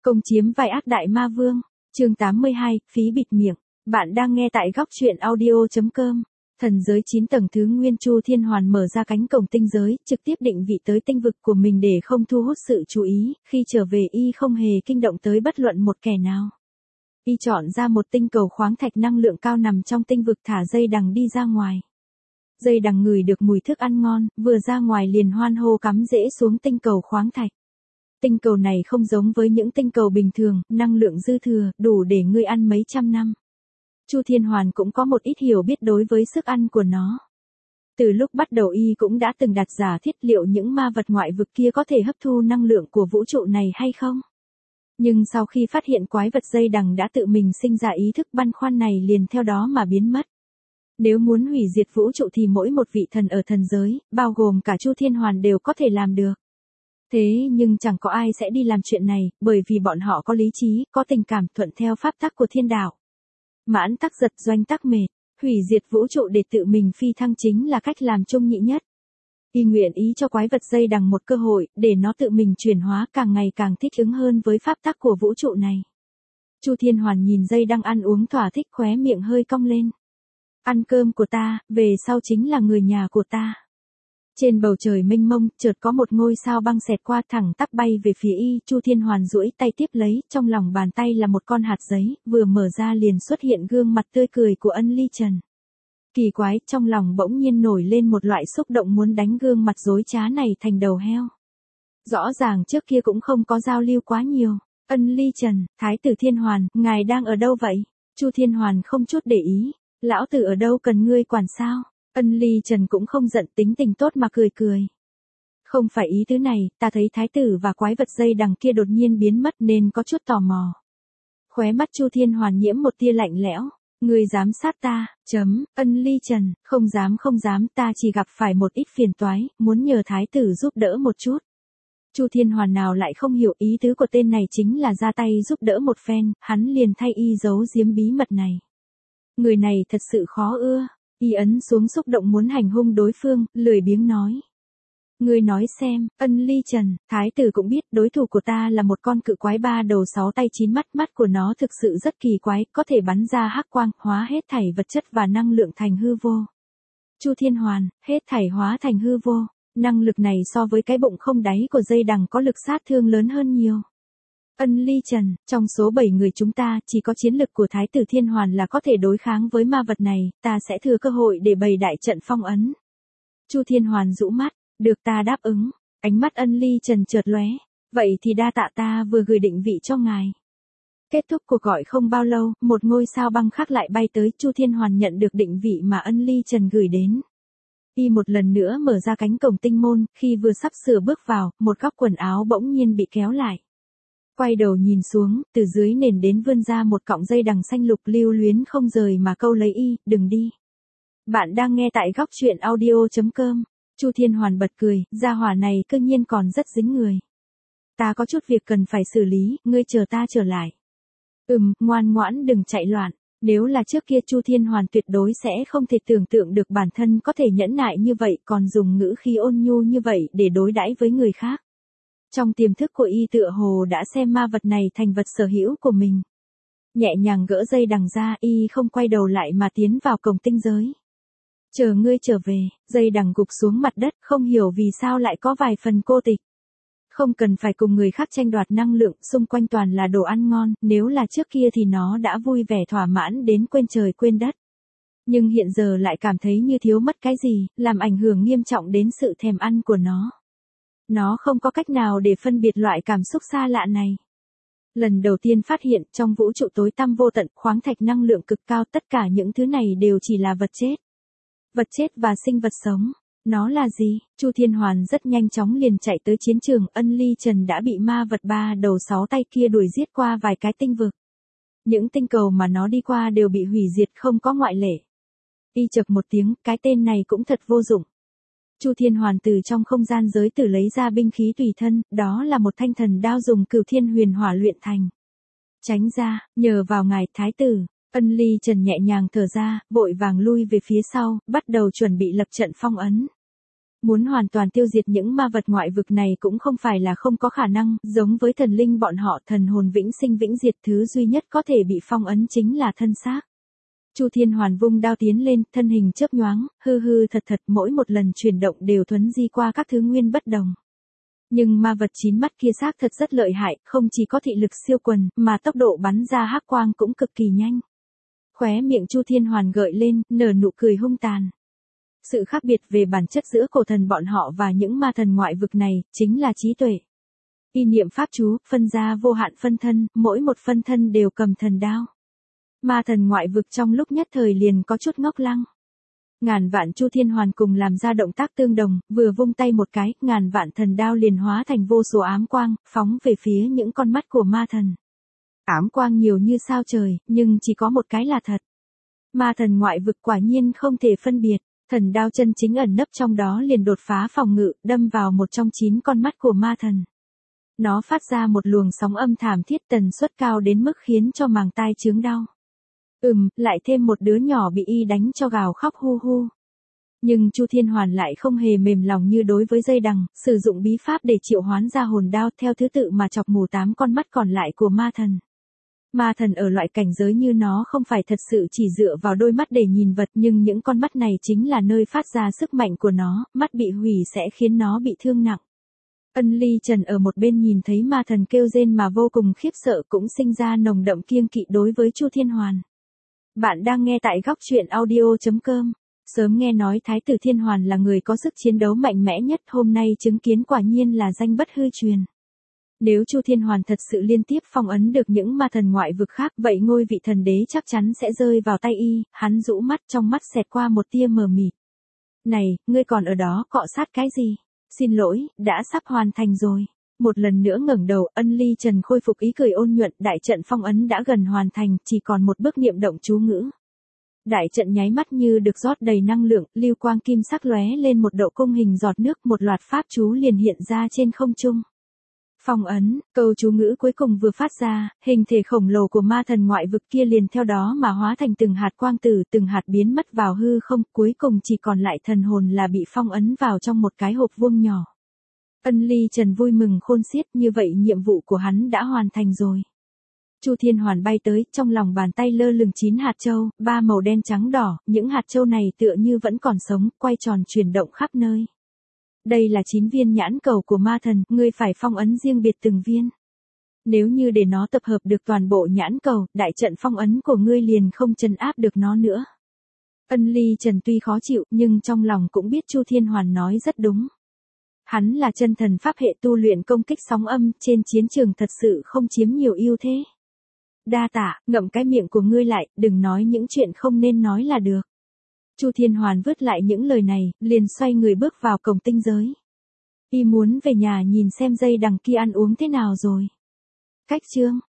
Công chiếm vai ác đại ma vương, chương 82, phí bịt miệng. Bạn đang nghe tại góc truyện audio.com. Thần giới 9 tầng thứ nguyên Chu Thiên Hoàn mở ra cánh cổng tinh giới, trực tiếp định vị tới tinh vực của mình để không thu hút sự chú ý, khi trở về y không hề kinh động tới bất luận một kẻ nào. Y chọn ra một tinh cầu khoáng thạch năng lượng cao nằm trong tinh vực thả dây đằng đi ra ngoài. Dây đằng ngửi được mùi thức ăn ngon, vừa ra ngoài liền hoan hô cắm rễ xuống tinh cầu khoáng thạch. Tinh cầu này không giống với những tinh cầu bình thường, năng lượng dư thừa, đủ để ngươi ăn mấy trăm năm. Chu Thiên Hoàn cũng có một ít hiểu biết đối với sức ăn của nó. Từ lúc bắt đầu y cũng đã từng đặt giả thiết liệu những ma vật ngoại vực kia có thể hấp thu năng lượng của vũ trụ này hay không. Nhưng sau khi phát hiện quái vật dây đằng đã tự mình sinh ra ý thức băn khoăn này liền theo đó mà biến mất. Nếu muốn hủy diệt vũ trụ thì mỗi một vị thần ở thần giới, bao gồm cả Chu Thiên Hoàn đều có thể làm được. Thế nhưng chẳng có ai sẽ đi làm chuyện này, bởi vì bọn họ có lý trí, có tình cảm thuận theo pháp tắc của thiên đạo. Mãn tắc giật doanh tắc mệt, hủy diệt vũ trụ để tự mình phi thăng chính là cách làm trung nhị nhất. Y nguyện ý cho quái vật dây đằng một cơ hội, để nó tự mình chuyển hóa càng ngày càng thích ứng hơn với pháp tắc của vũ trụ này. Chu Thiên Hoàn nhìn dây đang ăn uống thỏa thích khóe miệng hơi cong lên. Ăn cơm của ta, về sau chính là người nhà của ta. Trên bầu trời mênh mông, chợt có một ngôi sao băng xẹt qua thẳng tắp bay về phía y, Chu Thiên Hoàn duỗi tay tiếp lấy, trong lòng bàn tay là một con hạt giấy, vừa mở ra liền xuất hiện gương mặt tươi cười của Ân Ly Trần. Kỳ quái, trong lòng bỗng nhiên nổi lên một loại xúc động muốn đánh gương mặt dối trá này thành đầu heo. Rõ ràng trước kia cũng không có giao lưu quá nhiều. Ân Ly Trần, Thái tử Thiên Hoàn, ngài đang ở đâu vậy? Chu Thiên Hoàn không chút để ý. Lão tử ở đâu cần ngươi quản sao? Ân Ly Trần cũng không giận, tính tình tốt mà cười cười. Không phải ý tứ này, ta thấy thái tử và quái vật dây đằng kia đột nhiên biến mất nên có chút tò mò. Khóe mắt Chu Thiên Hoàn nhiễm một tia lạnh lẽo. Ngươi dám sát ta, Ân Ly Trần, không dám, ta chỉ gặp phải một ít phiền toái, muốn nhờ thái tử giúp đỡ một chút. Chu Thiên Hoàn nào lại không hiểu ý tứ của tên này chính là ra tay giúp đỡ một phen, hắn liền thay y giấu giếm bí mật này. Người này thật sự khó ưa, y ấn xuống xúc động muốn hành hung đối phương, lười biếng nói. Ngươi nói xem, Ân Ly Trần, thái tử cũng biết đối thủ của ta là một con cự quái 3 đầu 6 tay 9 mắt, mắt của nó thực sự rất kỳ quái, có thể bắn ra hắc quang, hóa hết thảy vật chất và năng lượng thành hư vô. Chu Thiên Hoàn, hết thảy hóa thành hư vô, năng lực này so với cái bụng không đáy của dây đằng có lực sát thương lớn hơn nhiều. Ân Ly Trần, trong số 7 người chúng ta, chỉ có chiến lực của Thái tử Thiên Hoàn là có thể đối kháng với ma vật này, ta sẽ thừa cơ hội để bày đại trận phong ấn. Chu Thiên Hoàn rũ mắt, được ta đáp ứng. Ánh mắt Ân Ly Trần chợt lóe, vậy thì đa tạ, ta vừa gửi định vị cho ngài. Kết thúc cuộc gọi không bao lâu, một ngôi sao băng khác lại bay tới, Chu Thiên Hoàn nhận được định vị mà Ân Ly Trần gửi đến. Y một lần nữa mở ra cánh cổng tinh môn, khi vừa sắp sửa bước vào, một góc quần áo bỗng nhiên bị kéo lại. Quay đầu nhìn xuống, từ dưới nền đến vươn ra một cọng dây đằng xanh lục lưu luyến không rời mà câu lấy y, đừng đi. Bạn đang nghe tại góc truyện audio.com. Chu Thiên Hoàn bật cười, gia hỏa này cơ nhiên còn rất dính người. Ta có chút việc cần phải xử lý, ngươi chờ ta trở lại. Ngoan ngoãn đừng chạy loạn. Nếu là trước kia Chu Thiên Hoàn tuyệt đối sẽ không thể tưởng tượng được bản thân có thể nhẫn nại như vậy, còn dùng ngữ khí ôn nhu như vậy để đối đãi với người khác. Trong tiềm thức của y tựa hồ đã xem ma vật này thành vật sở hữu của mình. Nhẹ nhàng gỡ dây đằng ra, y không quay đầu lại mà tiến vào cổng tinh giới. Chờ ngươi trở về, dây đằng gục xuống mặt đất, không hiểu vì sao lại có vài phần cô tịch. Không cần phải cùng người khác tranh đoạt năng lượng, xung quanh toàn là đồ ăn ngon, nếu là trước kia thì nó đã vui vẻ thỏa mãn đến quên trời quên đất. Nhưng hiện giờ lại cảm thấy như thiếu mất cái gì, làm ảnh hưởng nghiêm trọng đến sự thèm ăn của nó. Nó không có cách nào để phân biệt loại cảm xúc xa lạ này. Lần đầu tiên phát hiện trong vũ trụ tối tăm vô tận, khoáng thạch năng lượng cực cao, tất cả những thứ này đều chỉ là vật chết. Vật chết và sinh vật sống. Nó là gì? Chu Thiên Hoàn rất nhanh chóng liền chạy tới chiến trường, Ân Ly Trần đã bị ma vật 3 đầu 6 tay kia đuổi giết qua vài cái tinh vực. Những tinh cầu mà nó đi qua đều bị hủy diệt không có ngoại lệ. Y chậc một tiếng, cái tên này cũng thật vô dụng. Chu Thiên Hoàn từ trong không gian giới tử lấy ra binh khí tùy thân, đó là một thanh thần đao dùng Cửu Thiên Huyền Hỏa luyện thành. Tránh ra, nhờ vào ngài thái tử. Ân Ly Trần nhẹ nhàng thở ra, vội vàng lui về phía sau, bắt đầu chuẩn bị lập trận phong ấn. Muốn hoàn toàn tiêu diệt những ma vật ngoại vực này cũng không phải là không có khả năng, giống với thần linh bọn họ thần hồn vĩnh sinh vĩnh diệt thứ duy nhất có thể bị phong ấn chính là thân xác. Chu Thiên Hoàn vung đao tiến lên, thân hình chớp nhoáng, hư hư thật thật mỗi một lần chuyển động đều thuấn di qua các thứ nguyên bất đồng. Nhưng ma vật chín mắt kia xác thật rất lợi hại, không chỉ có thị lực siêu quần, mà tốc độ bắn ra hắc quang cũng cực kỳ nhanh. Khóe miệng Chu Thiên Hoàn gợi lên, nở nụ cười hung tàn. Sự khác biệt về bản chất giữa cổ thần bọn họ và những ma thần ngoại vực này, chính là trí tuệ. Y niệm pháp chú, phân ra vô hạn phân thân, mỗi một phân thân đều cầm thần đao. Ma thần ngoại vực trong lúc nhất thời liền có chút ngốc lăng. Ngàn vạn Chu Thiên Hoàn cùng làm ra động tác tương đồng, vừa vung tay một cái, ngàn vạn thần đao liền hóa thành vô số ám quang, phóng về phía những con mắt của ma thần. Ám quang nhiều như sao trời, nhưng chỉ có một cái là thật. Ma thần ngoại vực quả nhiên không thể phân biệt, thần đao chân chính ẩn nấp trong đó liền đột phá phòng ngự, đâm vào một trong 9 con mắt của ma thần. Nó phát ra một luồng sóng âm thảm thiết tần suất cao đến mức khiến cho màng tai chướng đau. Lại thêm một đứa nhỏ bị y đánh cho gào khóc hu hu. Nhưng Chu Thiên Hoàn lại không hề mềm lòng như đối với dây đằng, sử dụng bí pháp để triệu hoán ra hồn đao theo thứ tự mà chọc mù 8 con mắt còn lại của ma thần. Ma thần ở loại cảnh giới như nó không phải thật sự chỉ dựa vào đôi mắt để nhìn vật, nhưng những con mắt này chính là nơi phát ra sức mạnh của nó, mắt bị hủy sẽ khiến nó bị thương nặng. Ân Ly Trần ở một bên nhìn thấy ma thần kêu rên mà vô cùng khiếp sợ, cũng sinh ra nồng đậm kiêng kỵ đối với Chu Thiên Hoàn. Bạn đang nghe tại góc truyện audio.com. Sớm nghe nói Thái tử Thiên Hoàn là người có sức chiến đấu mạnh mẽ nhất, hôm nay chứng kiến quả nhiên là danh bất hư truyền. Nếu Chu Thiên Hoàn thật sự liên tiếp phong ấn được những ma thần ngoại vực khác, vậy ngôi vị thần đế chắc chắn sẽ rơi vào tay y. Hắn rũ mắt, trong mắt xẹt qua một tia mờ mịt. Này, ngươi còn ở đó cọ sát cái gì? Xin lỗi, đã sắp hoàn thành rồi. Một lần nữa ngẩng đầu, Ân Ly Trần khôi phục ý cười ôn nhuận, đại trận phong ấn đã gần hoàn thành, chỉ còn một bước niệm động chú ngữ. Đại trận nháy mắt như được rót đầy năng lượng, lưu quang kim sắc lóe lên một độ cung hình giọt nước, một loạt pháp chú liền hiện ra trên không trung. Phong ấn, câu chú ngữ cuối cùng vừa phát ra, hình thể khổng lồ của ma thần ngoại vực kia liền theo đó mà hóa thành từng hạt quang tử, từng hạt biến mất vào hư không, cuối cùng chỉ còn lại thần hồn là bị phong ấn vào trong một cái hộp vuông nhỏ. Ân Ly Trần vui mừng khôn xiết, như vậy nhiệm vụ của hắn đã hoàn thành rồi. Chu Thiên Hoàn bay tới, trong lòng bàn tay lơ lửng 9 hạt châu, 3 màu đen trắng đỏ, những hạt châu này tựa như vẫn còn sống, quay tròn chuyển động khắp nơi. Đây là 9 viên nhãn cầu của ma thần, ngươi phải phong ấn riêng biệt từng viên. Nếu như để nó tập hợp được toàn bộ nhãn cầu, đại trận phong ấn của ngươi liền không trấn áp được nó nữa. Ân Ly Trần tuy khó chịu, nhưng trong lòng cũng biết Chu Thiên Hoàn nói rất đúng. Hắn là chân thần pháp hệ tu luyện công kích sóng âm, trên chiến trường thật sự không chiếm nhiều ưu thế. Đa tạ, ngậm cái miệng của ngươi lại, đừng nói những chuyện không nên nói là được. Chu Thiên Hoàn vứt lại những lời này, liền xoay người bước vào cổng tinh giới. Y muốn về nhà nhìn xem dây đằng kia ăn uống thế nào rồi. Cách chương